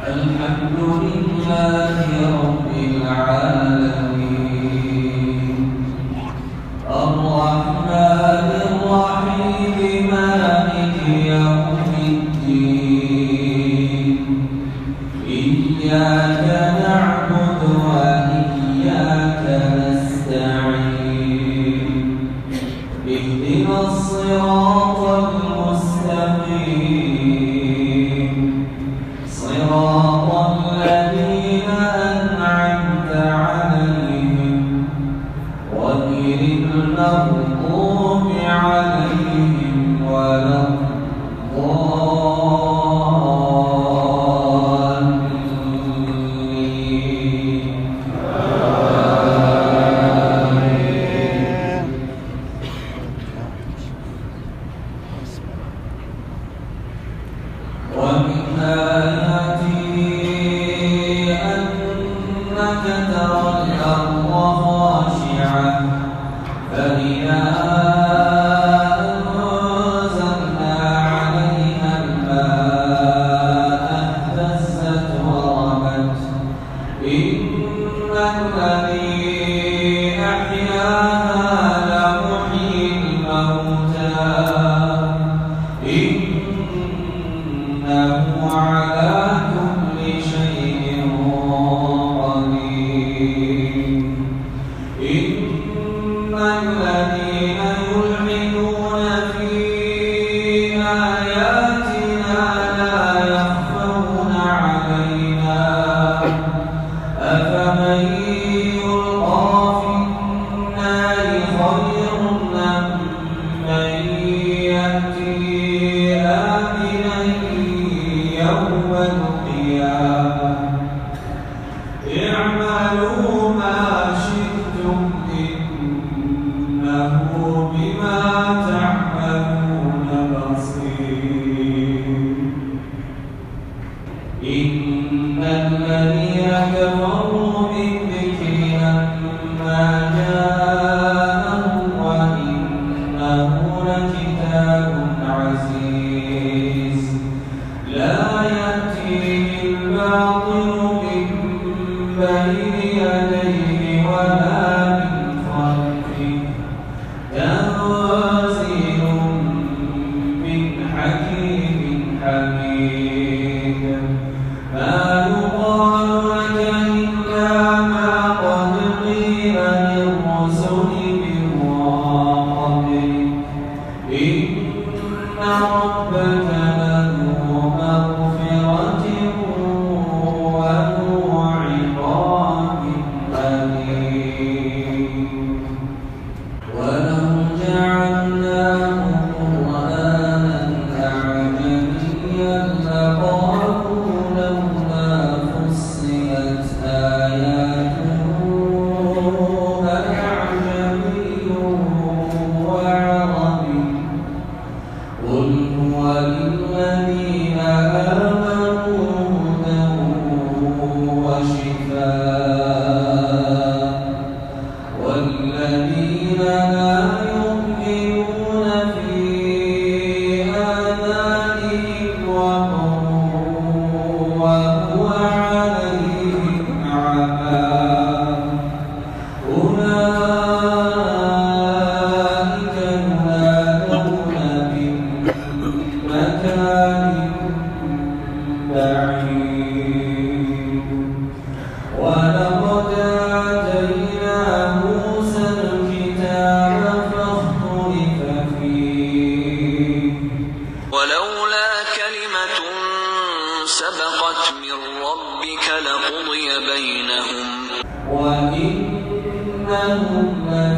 الحمد لله رب العالمين الرحمن الرحيم مالك يوم الدين إياك نعبد وإياك نستعين اهدنا الصراط المستقيم صراط الذين أنعمت عليهم غير المغضوب عليهم ولا ومن آياته أنك ترى الأرض خاشعة فإذا أنزلنا عليها الماء اهتزت وربت إن الذي أحياها لمحيي الموتى إنه على كل شيء قدير إن الذين يلحدون في آياتنا لا يخفون علينا أفمن يلقى في النار خير أم من يأتي آمنا يوم القيامة اعملوا ما شئتم إنه بما تعملون بصير إن الذين كفروا بالذكر لما جاءهم وإنه لكتاب عزيز لا يأتيه الباطل من بين يديه ولا من خلفه تنزيل من حكيم حميد ما يقال لك إلا ما قد قيل للرسل من قبلك إن ربك لذو مغفرة وذو عقاب أليم ولو جعلناه قرآنا أعجميا لقالوا لولا فصلت آياته أعجمي وعربي قل هو للذين آمنوا هدى وشفاء والذين لا يؤمنون في آذانهم وقر وهو عليهم عمى أولئك ينادون من مكان بعيد ولقد آتينا موسى الكتاب فاختلف فيه ولولا كلمة سبقت من ربك لقضي بينهم وإنهم